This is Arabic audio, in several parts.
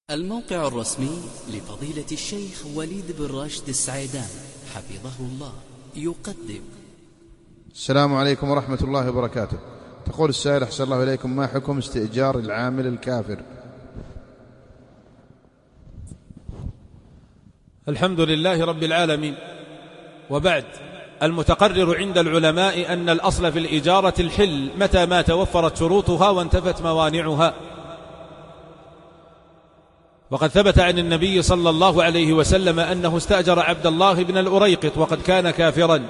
الموقع الرسمي لفضيلة الشيخ وليد بن راشد السعيدان حفظه الله يقدم. السلام عليكم ورحمة الله وبركاته. تقول السائل: أحسن الله إليكم، ما حكم استئجار العامل الكافر؟ الحمد لله رب العالمين، وبعد. المتقرر عند العلماء أن الأصل في الإجارة الحل متى ما توفرت شروطها وانتفت موانعها، وقد ثبت عن النبي صلى الله عليه وسلم أنه استأجر عبد الله بن الأريقط وقد كان كافرا،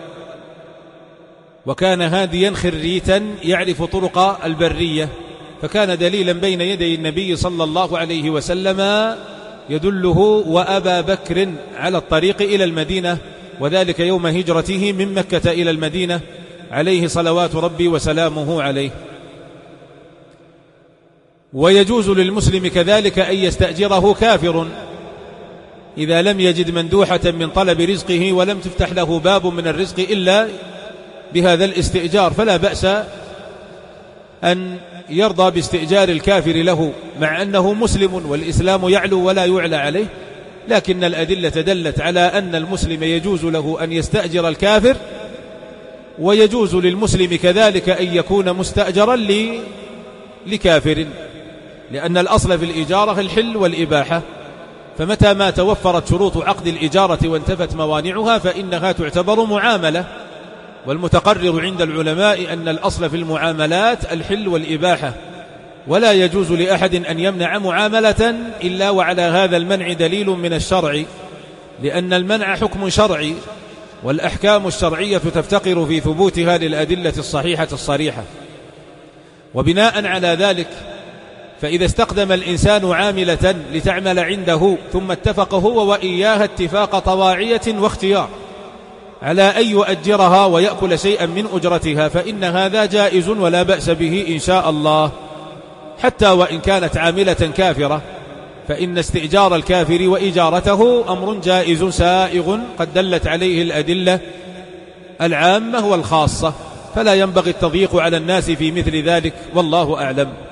وكان هاديا خريتا يعرف طرق البرية، فكان دليلا بين يدي النبي صلى الله عليه وسلم يدله وأبا بكر على الطريق إلى المدينة، وذلك يوم هجرته من مكة إلى المدينة عليه صلوات ربي وسلامه عليه. ويجوز للمسلم كذلك أن يستأجره كافر إذا لم يجد مندوحة من طلب رزقه ولم تفتح له باب من الرزق إلا بهذا الاستئجار، فلا بأس أن يرضى باستئجار الكافر له، مع أنه مسلم والإسلام يعلو ولا يعلى عليه، لكن الأدلة دلت على أن المسلم يجوز له أن يستأجر الكافر، ويجوز للمسلم كذلك أن يكون مستأجرا لكافر، لأن الأصل في الإجارة الحل والإباحة، فمتى ما توفرت شروط عقد الإجارة وانتفت موانعها فإنها تعتبر معاملة. والمتقرر عند العلماء أن الأصل في المعاملات الحل والإباحة، ولا يجوز لأحد أن يمنع معاملة إلا وعلى هذا المنع دليل من الشرع، لأن المنع حكم شرعي، والأحكام الشرعية تفتقر في ثبوتها للأدلة الصحيحة الصريحة. وبناء على ذلك فإذا استخدم الإنسان عاملة لتعمل عنده ثم اتفق هو وإياها اتفاق طواعية واختيار على أن يؤجرها ويأكل شيئا من أجرتها، فإن هذا جائز ولا بأس به إن شاء الله، حتى وإن كانت عاملة كافرة، فإن استئجار الكافر وإجارته أمر جائز سائغ قد دلت عليه الأدلة العامة والخاصة، فلا ينبغي التضييق على الناس في مثل ذلك، والله أعلم.